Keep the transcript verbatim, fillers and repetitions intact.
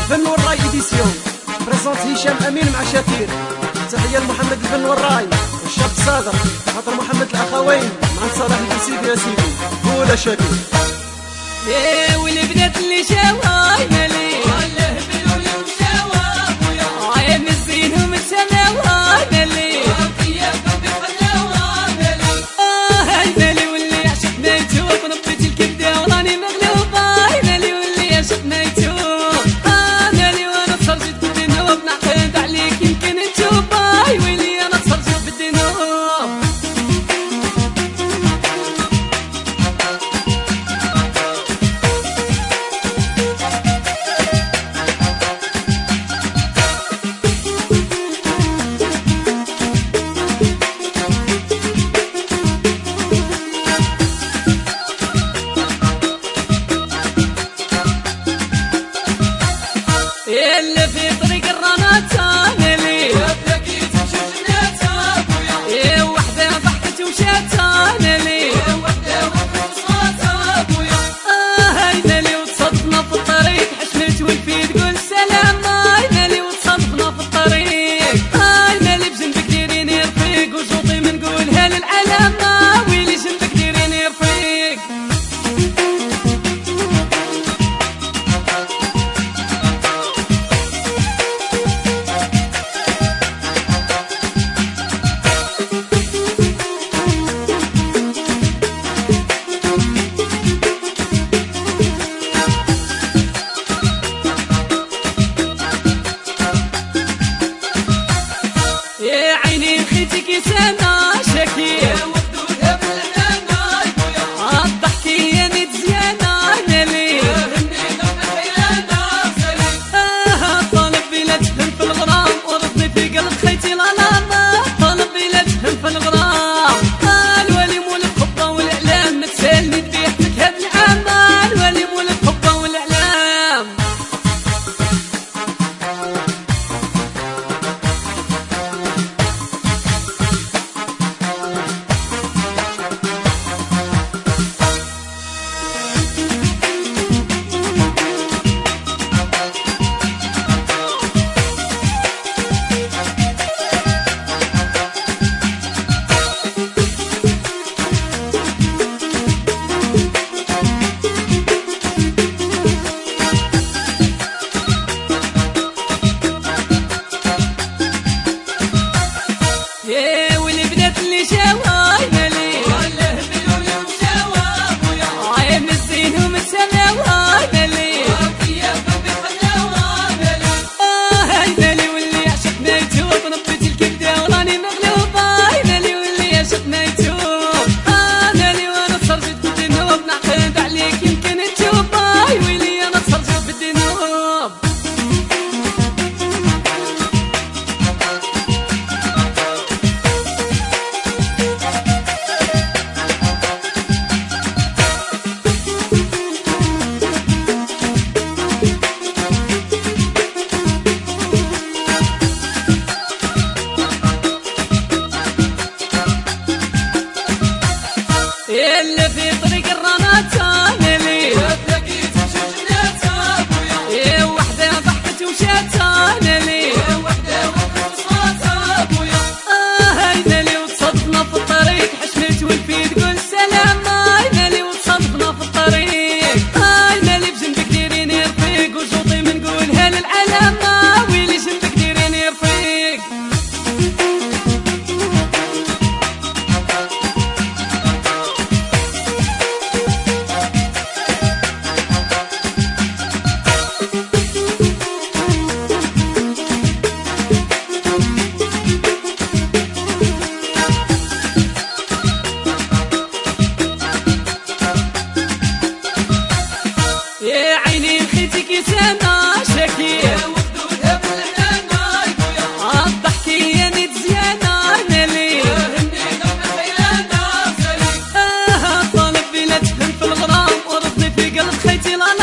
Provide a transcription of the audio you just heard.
الفن والراي إديسيون بريزونت هشام أمين مع شاكير. تحية لمحمد الفن والراي والشاب صادق خاطر محمد الأخوين مع صلاح الكسيدي يا سيدي. قول شاكير يا والبنات اللي شاواي مالي والله بلولي وشاوا خويا عين الزين ومتسناوا مالي وكياكم بخلاوا مالي اه هاي مالي واللي عشق نايتو ونبيت الكبده وراني مغلوبه مالي واللي عشق نايتو اه مالي وانا تخرجت بالذنوب نعقد عليك يمكن تشوفه ويلي انا تخرجت بالذنوب. اللي في طريق الرنات مالي وتلاقيت وشجنات ابويا يا وحده ضحكت ومشات مالي يا وحده وقفت صوت ابويا اه هاي مالي وتصدفنا في الطريق حشمت والفي تقول سلام هاي مالي وتصدفنا في الطريق هاي مالي بجنبك ديريني رفيق وجوطي منقولها للعالم ويلي جنبك ديريني رفيق. يا عيني خيتك سما شكير وخدودها بالعنانا يا الضحكي يا نيت زيانة مالي هنينا بالخيانة سليم اه طالب بلا تفهم في الغرام ورضني في قلب خيتي لالاما طالب بلا تفهم في الغرام اه الولي مول الحبة والإعلام متسالني تبيح لك هاد العام الولي مول الحبة والإعلام. يا والبنات اللي شاواي مالي والله بلولي وشاوا خويا عين الزين ومتسناوا مالي وكياكم بخلاوا مالي اه هاي مالي واللي عشق نايتو ونبيت الكبده وراني مغلوبه مالي واللي عشق نايتو اه مالي وانا تخرجت بالذنوب نعقد عليك يمكن تشوفه ويلي انا تخرجت بالذنوب. اللي في طريق الرنات مالي وتلاقيت وشجنات ابويا يا وحده ضحكت ومشات مالي يا وحده وقفت صوت ابويا اه هاي مالي وتصدفنا في الطريق حشمت والفي تقول سلام هاي مالي وتصدفنا في الطريق هاي مالي بجنبك ديريني رفيق وجوطي منقولها للعالم ويلي جنبك ديريني رفيق. يا عيني خيتك سما شكير وخدودها بالعنانا يا الضحكي يا نيت زيانة مالي هنينا بالخيانة سليم اه طالب بلا تفهم في الغرام ورضني في قلب خيتي لالا